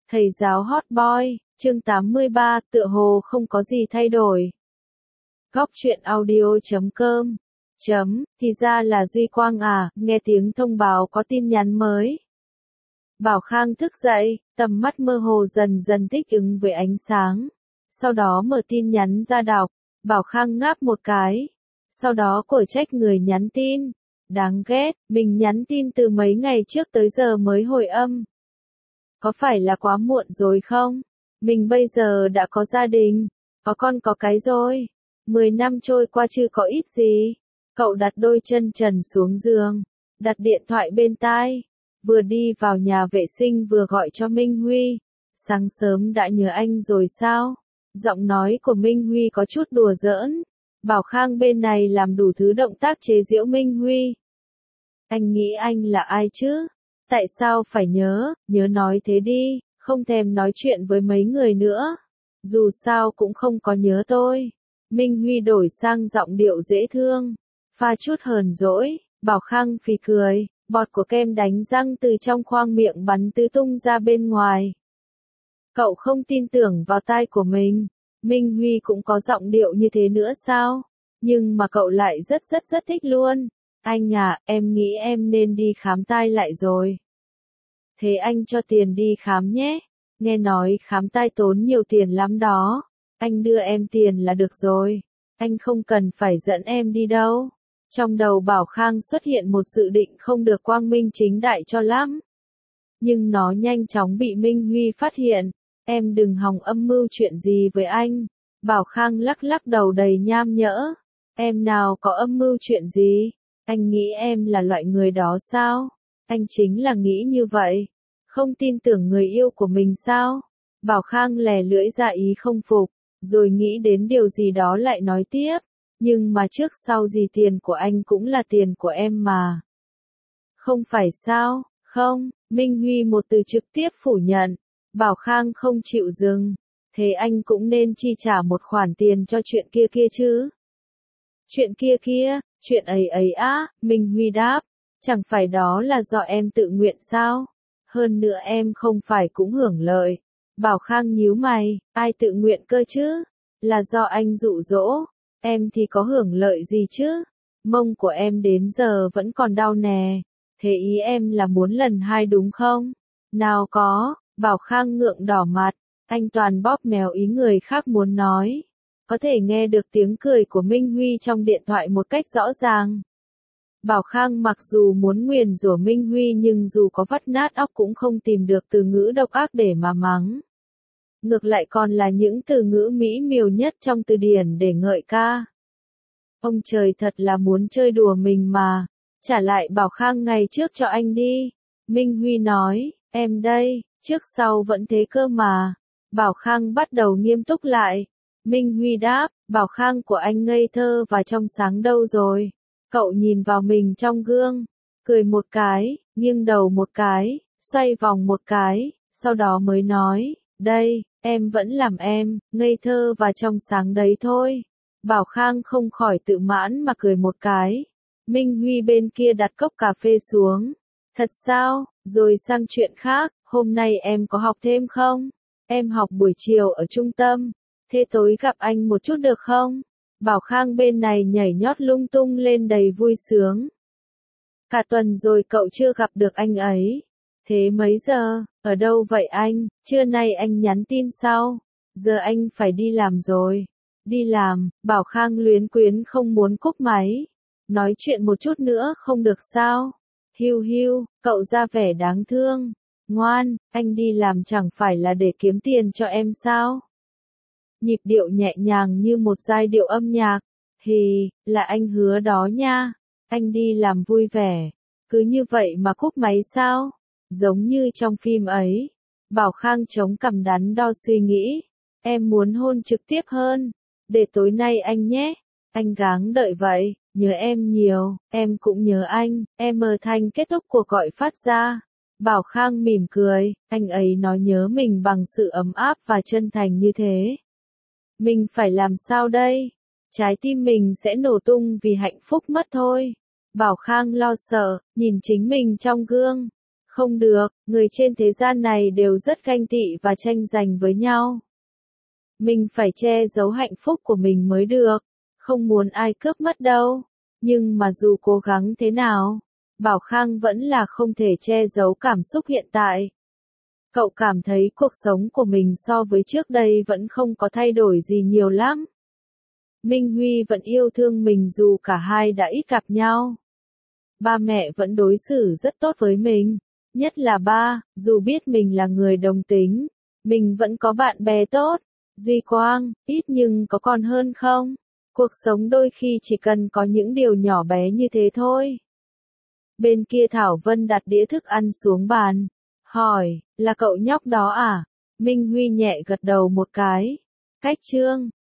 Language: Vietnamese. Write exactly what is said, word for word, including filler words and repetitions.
Thầy giáo hot boy, chương tám mươi ba, tựa hồ không có gì thay đổi. Góc truyện audio chấm com Chấm, thì ra là Duy Quang à, nghe tiếng thông báo có tin nhắn mới. Bảo Khang thức dậy, tầm mắt mơ hồ dần dần thích ứng với ánh sáng. Sau đó mở tin nhắn ra đọc, Bảo Khang ngáp một cái. Sau đó cổ trách người nhắn tin. Đáng ghét, mình nhắn tin từ mấy ngày trước tới giờ mới hồi âm. Có phải là quá muộn rồi không? Mình bây giờ đã có gia đình, có con có cái rồi. Mười năm trôi qua chưa có ít gì. Cậu đặt đôi chân trần xuống giường, đặt điện thoại bên tai. Vừa đi vào nhà vệ sinh vừa gọi cho Minh Huy. Sáng sớm đã nhớ anh rồi sao? Giọng nói của Minh Huy có chút đùa giỡn. Bảo Khang bên này làm đủ thứ động tác chế giễu Minh Huy. Anh nghĩ anh là ai chứ? Tại sao phải nhớ, nhớ nói thế đi, không thèm nói chuyện với mấy người nữa. Dù sao cũng không có nhớ tôi. Minh Huy đổi sang giọng điệu dễ thương, pha chút hờn dỗi. Bảo Khang phì cười, bọt của kem đánh răng từ trong khoang miệng bắn tứ tung ra bên ngoài. Cậu không tin tưởng vào tai của mình. Minh Huy cũng có giọng điệu như thế nữa sao? Nhưng mà cậu lại rất rất rất thích luôn. Anh à, em nghĩ em nên đi khám tai lại rồi. Thế anh cho tiền đi khám nhé. Nghe nói khám tai tốn nhiều tiền lắm đó. Anh đưa em tiền là được rồi. Anh không cần phải dẫn em đi đâu. Trong đầu Bảo Khang xuất hiện một dự định không được quang minh chính đại cho lắm. Nhưng nó nhanh chóng bị Minh Huy phát hiện. Em đừng hòng âm mưu chuyện gì với anh. Bảo Khang lắc lắc đầu đầy nham nhỡ. Em nào có âm mưu chuyện gì? Anh nghĩ em là loại người đó sao? Anh chính là nghĩ như vậy. Không tin tưởng người yêu của mình sao? Bảo Khang lè lưỡi ra ý không phục, rồi nghĩ đến điều gì đó lại nói tiếp. Nhưng mà trước sau gì tiền của anh cũng là tiền của em mà. Không phải sao? Không, Minh Huy một từ trực tiếp phủ nhận. Bảo Khang không chịu dừng. Thế anh cũng nên chi trả một khoản tiền cho chuyện kia kia chứ? Chuyện kia kia, chuyện ấy ấy á, Minh Huy đáp. Chẳng phải đó là do em tự nguyện sao? Hơn nữa em không phải cũng hưởng lợi. Bảo Khang nhíu mày, ai tự nguyện cơ chứ? Là do anh dụ dỗ. Em thì có hưởng lợi gì chứ? Mông của em đến giờ vẫn còn đau nè. Thế ý em là muốn lần hai đúng không? Nào có, Bảo Khang ngượng đỏ mặt. Anh toàn bóp mèo ý người khác muốn nói. Có thể nghe được tiếng cười của Minh Huy trong điện thoại một cách rõ ràng. Bảo Khang mặc dù muốn nguyền rủa Minh Huy nhưng dù có vắt nát óc cũng không tìm được từ ngữ độc ác để mà mắng. Ngược lại còn là những từ ngữ mỹ miều nhất trong từ điển để ngợi ca. Ông trời thật là muốn chơi đùa mình mà. Trả lại Bảo Khang ngày trước cho anh đi. Minh Huy nói, em đây, trước sau vẫn thế cơ mà. Bảo Khang bắt đầu nghiêm túc lại. Minh Huy đáp, Bảo Khang của anh ngây thơ và trong sáng đâu rồi? Cậu nhìn vào mình trong gương, cười một cái, nghiêng đầu một cái, xoay vòng một cái, sau đó mới nói, đây, em vẫn làm em, ngây thơ và trong sáng đấy thôi. Bảo Khang không khỏi tự mãn mà cười một cái. Minh Huy bên kia đặt cốc cà phê xuống. Thật sao? Rồi sang chuyện khác, hôm nay em có học thêm không? Em học buổi chiều ở trung tâm. Thế tối gặp anh một chút được không? Bảo Khang bên này nhảy nhót lung tung lên đầy vui sướng. Cả tuần rồi cậu chưa gặp được anh ấy. Thế mấy giờ? Ở đâu vậy anh? Trưa nay anh nhắn tin sau. Giờ anh phải đi làm rồi. Đi làm, Bảo Khang luyến quyến không muốn cúp máy. Nói chuyện một chút nữa không được sao? Hiu hiu, cậu ra vẻ đáng thương. Ngoan, anh đi làm chẳng phải là để kiếm tiền cho em sao? Nhịp điệu nhẹ nhàng như một giai điệu âm nhạc. Hì, là anh hứa đó nha. Anh đi làm vui vẻ. Cứ như vậy mà cúp máy sao? Giống như trong phim ấy. Bảo Khang chống cằm đắn đo suy nghĩ. Em muốn hôn trực tiếp hơn. Để tối nay anh nhé. Anh gắng đợi vậy. Nhớ em nhiều. Em cũng nhớ anh. Em mờ thanh kết thúc cuộc gọi phát ra. Bảo Khang mỉm cười. Anh ấy nói nhớ mình bằng sự ấm áp và chân thành như thế. Mình phải làm sao đây? Trái tim mình sẽ nổ tung vì hạnh phúc mất thôi. Bảo Khang lo sợ, nhìn chính mình trong gương. Không được, người trên thế gian này đều rất ganh tị và tranh giành với nhau. Mình phải che giấu hạnh phúc của mình mới được, không muốn ai cướp mất đâu. Nhưng mà dù cố gắng thế nào, Bảo Khang vẫn là không thể che giấu cảm xúc hiện tại. Cậu cảm thấy cuộc sống của mình so với trước đây vẫn không có thay đổi gì nhiều lắm. Minh Huy vẫn yêu thương mình dù cả hai đã ít gặp nhau. Ba mẹ vẫn đối xử rất tốt với mình. Nhất là ba, dù biết mình là người đồng tính, mình vẫn có bạn bè tốt. Duy Quang, ít nhưng có còn hơn không? Cuộc sống đôi khi chỉ cần có những điều nhỏ bé như thế thôi. Bên kia Thảo Vân đặt đĩa thức ăn xuống bàn. Hỏi, là cậu nhóc đó à? Minh Huy nhẹ gật đầu một cái. Cách Trương,